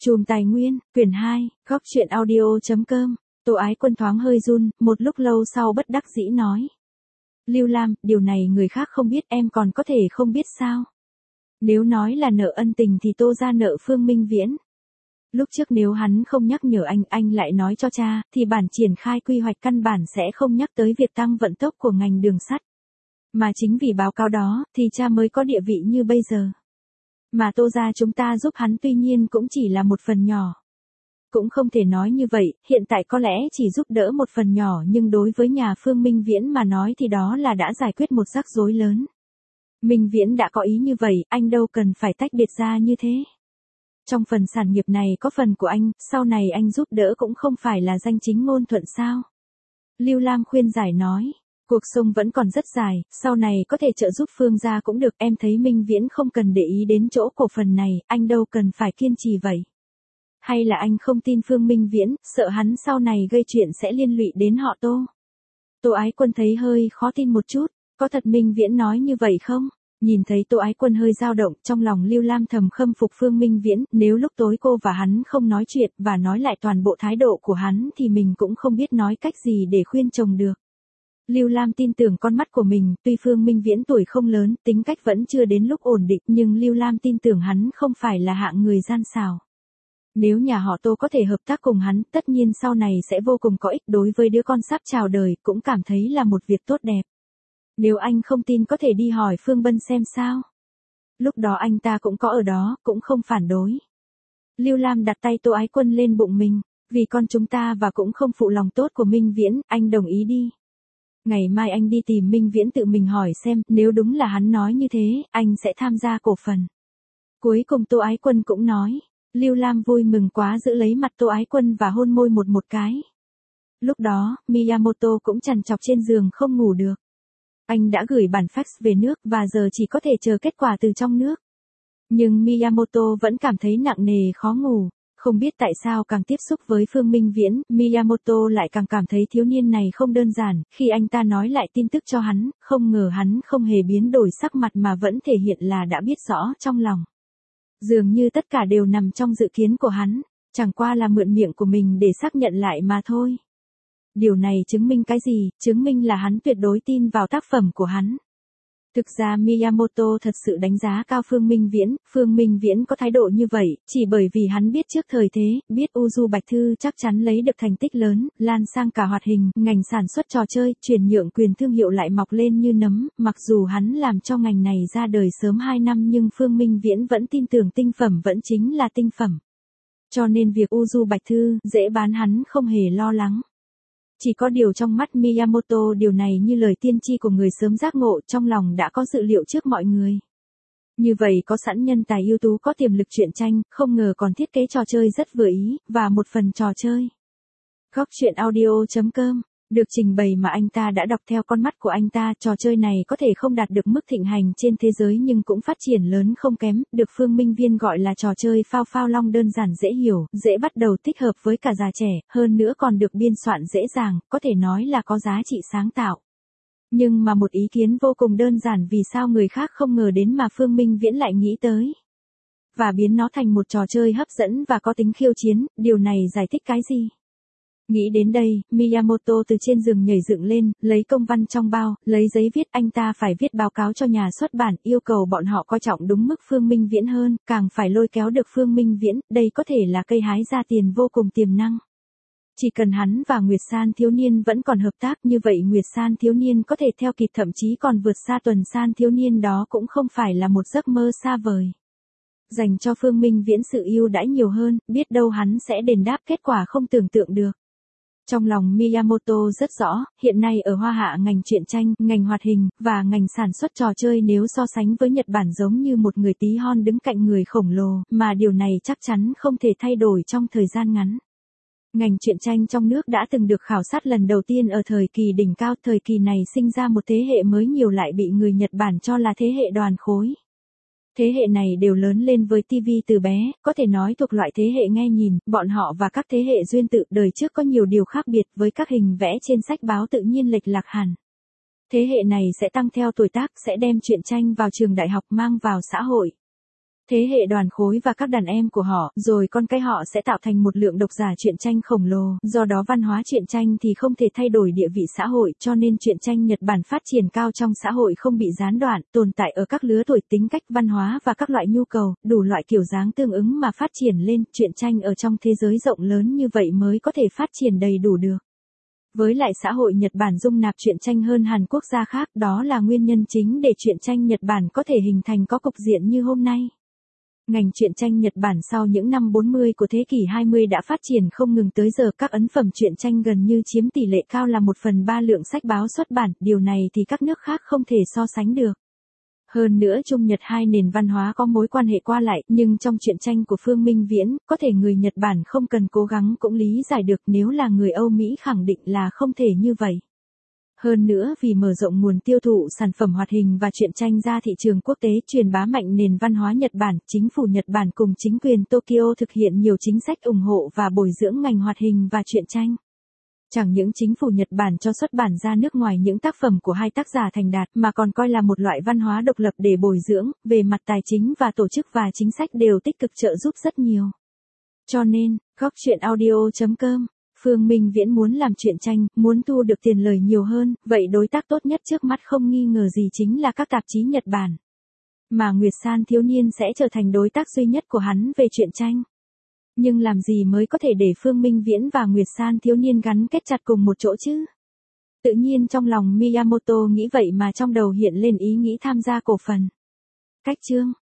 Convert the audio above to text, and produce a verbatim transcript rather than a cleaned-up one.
Chùm Tài Nguyên, quyển hai, góc truyện audio chấm com. Tô Ái Quân thoáng hơi run, một lúc lâu sau bất đắc dĩ nói. Lưu Lam, điều này người khác không biết em còn có thể không biết sao? Nếu nói là nợ ân tình thì Tô ra nợ Phương Minh Viễn. Lúc trước nếu hắn không nhắc nhở anh, anh lại nói cho cha, thì bản triển khai quy hoạch căn bản sẽ không nhắc tới việc tăng vận tốc của ngành đường sắt. Mà chính vì báo cáo đó, thì cha mới có địa vị như bây giờ. Mà Tô ra chúng ta giúp hắn tuy nhiên cũng chỉ là một phần nhỏ. Cũng không thể nói như vậy, hiện tại có lẽ chỉ giúp đỡ một phần nhỏ nhưng đối với nhà Phương Minh Viễn mà nói thì đó là đã giải quyết một rắc rối lớn. Minh Viễn đã có ý như vậy, anh đâu cần phải tách biệt ra như thế. Trong phần sản nghiệp này có phần của anh, sau này anh giúp đỡ cũng không phải là danh chính ngôn thuận sao. Lưu Lam khuyên giải nói. Cuộc sống vẫn còn rất dài, sau này có thể trợ giúp Phương gia cũng được, em thấy Minh Viễn không cần để ý đến chỗ cổ phần này, anh đâu cần phải kiên trì vậy. Hay là anh không tin Phương Minh Viễn, sợ hắn sau này gây chuyện sẽ liên lụy đến họ Tô. Tô Ái Quân thấy hơi khó tin một chút, có thật Minh Viễn nói như vậy không? Nhìn thấy Tô Ái Quân hơi dao động, trong lòng Lưu Lam thầm khâm phục Phương Minh Viễn, nếu lúc tối cô và hắn không nói chuyện và nói lại toàn bộ thái độ của hắn thì mình cũng không biết nói cách gì để khuyên chồng được. Lưu Lam tin tưởng con mắt của mình, tuy Phương Minh Viễn tuổi không lớn, tính cách vẫn chưa đến lúc ổn định, nhưng Lưu Lam tin tưởng hắn không phải là hạng người gian xảo. Nếu nhà họ Tô có thể hợp tác cùng hắn, tất nhiên sau này sẽ vô cùng có ích, đối với đứa con sắp chào đời, cũng cảm thấy là một việc tốt đẹp. Nếu anh không tin có thể đi hỏi Phương Bân xem sao. Lúc đó anh ta cũng có ở đó, cũng không phản đối. Lưu Lam đặt tay Tô Ái Quân lên bụng mình, vì con chúng ta và cũng không phụ lòng tốt của Minh Viễn, anh đồng ý đi. Ngày mai anh đi tìm Minh Viễn tự mình hỏi xem, nếu đúng là hắn nói như thế, anh sẽ tham gia cổ phần. Cuối cùng Tô Ái Quân cũng nói. Lưu Lam vui mừng quá giữ lấy mặt Tô Ái Quân và hôn môi một một cái. Lúc đó, Miyamoto cũng trằn trọc trên giường không ngủ được. Anh đã gửi bản fax về nước và giờ chỉ có thể chờ kết quả từ trong nước. Nhưng Miyamoto vẫn cảm thấy nặng nề khó ngủ. Không biết tại sao càng tiếp xúc với Phương Minh Viễn, Miyamoto lại càng cảm thấy thiếu niên này không đơn giản. Khi anh ta nói lại tin tức cho hắn, không ngờ hắn không hề biến đổi sắc mặt mà vẫn thể hiện là đã biết rõ trong lòng. Dường như tất cả đều nằm trong dự kiến của hắn, chẳng qua là mượn miệng của mình để xác nhận lại mà thôi. Điều này chứng minh cái gì? Chứng minh là hắn tuyệt đối tin vào tác phẩm của hắn. Thực ra Miyamoto thật sự đánh giá cao Phương Minh Viễn, Phương Minh Viễn có thái độ như vậy, chỉ bởi vì hắn biết trước thời thế, biết Uju Bạch Thư chắc chắn lấy được thành tích lớn, lan sang cả hoạt hình, ngành sản xuất trò chơi, chuyển nhượng quyền thương hiệu lại mọc lên như nấm, mặc dù hắn làm cho ngành này ra đời sớm hai năm nhưng Phương Minh Viễn vẫn tin tưởng tinh phẩm vẫn chính là tinh phẩm. Cho nên việc Uju Bạch Thư dễ bán hắn không hề lo lắng. Chỉ có điều trong mắt Miyamoto điều này như lời tiên tri của người sớm giác ngộ, trong lòng đã có dự liệu trước mọi người. Như vậy có sẵn nhân tài ưu tú có tiềm lực truyện tranh, không ngờ còn thiết kế trò chơi rất vừa ý, và một phần trò chơi. Góc truyện audio chấm com, được trình bày mà anh ta đã đọc theo con mắt của anh ta, trò chơi này có thể không đạt được mức thịnh hành trên thế giới nhưng cũng phát triển lớn không kém, được Phương Minh Viên gọi là trò chơi phao phao long đơn giản dễ hiểu, dễ bắt đầu thích hợp với cả già trẻ, hơn nữa còn được biên soạn dễ dàng, có thể nói là có giá trị sáng tạo. Nhưng mà một ý kiến vô cùng đơn giản vì sao người khác không ngờ đến mà Phương Minh Viễn lại nghĩ tới. Và biến nó thành một trò chơi hấp dẫn và có tính khiêu chiến, điều này giải thích cái gì? Nghĩ đến đây, Miyamoto từ trên giường nhảy dựng lên, lấy công văn trong bao, lấy giấy viết, anh ta phải viết báo cáo cho nhà xuất bản, yêu cầu bọn họ coi trọng đúng mức Phương Minh Viễn hơn, càng phải lôi kéo được Phương Minh Viễn, đây có thể là cây hái ra tiền vô cùng tiềm năng. Chỉ cần hắn và Nguyệt San thiếu niên vẫn còn hợp tác như vậy Nguyệt San thiếu niên có thể theo kịp thậm chí còn vượt xa Tuần San thiếu niên đó cũng không phải là một giấc mơ xa vời. Dành cho Phương Minh Viễn sự ưu đãi nhiều hơn, biết đâu hắn sẽ đền đáp kết quả không tưởng tượng được. Trong lòng Miyamoto rất rõ, hiện nay ở Hoa Hạ ngành truyện tranh, ngành hoạt hình, và ngành sản xuất trò chơi nếu so sánh với Nhật Bản giống như một người tí hon đứng cạnh người khổng lồ, mà điều này chắc chắn không thể thay đổi trong thời gian ngắn. Ngành truyện tranh trong nước đã từng được khảo sát lần đầu tiên ở thời kỳ đỉnh cao, thời kỳ này sinh ra một thế hệ mới nhiều lại bị người Nhật Bản cho là thế hệ đoàn khối. Thế hệ này đều lớn lên với ti vi từ bé, có thể nói thuộc loại thế hệ nghe nhìn, bọn họ và các thế hệ duyên tự đời trước có nhiều điều khác biệt với các hình vẽ trên sách báo tự nhiên lệch lạc hẳn. Thế hệ này sẽ tăng theo tuổi tác, sẽ đem truyện tranh vào trường đại học mang vào xã hội. Thế hệ đoàn khối và các đàn em của họ, rồi con cái họ sẽ tạo thành một lượng độc giả truyện tranh khổng lồ, do đó văn hóa truyện tranh thì không thể thay đổi địa vị xã hội, cho nên truyện tranh Nhật Bản phát triển cao trong xã hội không bị gián đoạn, tồn tại ở các lứa tuổi, tính cách, văn hóa và các loại nhu cầu, đủ loại kiểu dáng tương ứng mà phát triển lên, truyện tranh ở trong thế giới rộng lớn như vậy mới có thể phát triển đầy đủ được. Với lại xã hội Nhật Bản dung nạp truyện tranh hơn hẳn quốc gia khác, đó là nguyên nhân chính để truyện tranh Nhật Bản có thể hình thành có cục diện như hôm nay. Ngành truyện tranh Nhật Bản sau những năm bốn mươi của thế kỷ hai mươi đã phát triển không ngừng, tới giờ các ấn phẩm truyện tranh gần như chiếm tỷ lệ cao là một phần ba lượng sách báo xuất bản, điều này thì các nước khác không thể so sánh được. Hơn nữa Trung Nhật hai nền văn hóa có mối quan hệ qua lại, nhưng trong truyện tranh của Phương Minh Viễn, có thể người Nhật Bản không cần cố gắng cũng lý giải được, nếu là người Âu Mỹ khẳng định là không thể như vậy. Hơn nữa vì mở rộng nguồn tiêu thụ sản phẩm hoạt hình và truyện tranh ra thị trường quốc tế, truyền bá mạnh nền văn hóa Nhật Bản, chính phủ Nhật Bản cùng chính quyền Tokyo thực hiện nhiều chính sách ủng hộ và bồi dưỡng ngành hoạt hình và truyện tranh. Chẳng những chính phủ Nhật Bản cho xuất bản ra nước ngoài những tác phẩm của hai tác giả thành đạt, mà còn coi là một loại văn hóa độc lập để bồi dưỡng, về mặt tài chính và tổ chức và chính sách đều tích cực trợ giúp rất nhiều. Cho nên, góc chuyện audio chấm com, Phương Minh Viễn muốn làm truyện tranh, muốn thu được tiền lời nhiều hơn, vậy đối tác tốt nhất trước mắt không nghi ngờ gì chính là các tạp chí Nhật Bản. Mà Nguyệt San thiếu niên sẽ trở thành đối tác duy nhất của hắn về truyện tranh. Nhưng làm gì mới có thể để Phương Minh Viễn và Nguyệt San thiếu niên gắn kết chặt cùng một chỗ chứ? Tự nhiên trong lòng Miyamoto nghĩ vậy mà trong đầu hiện lên ý nghĩ tham gia cổ phần. Cách chương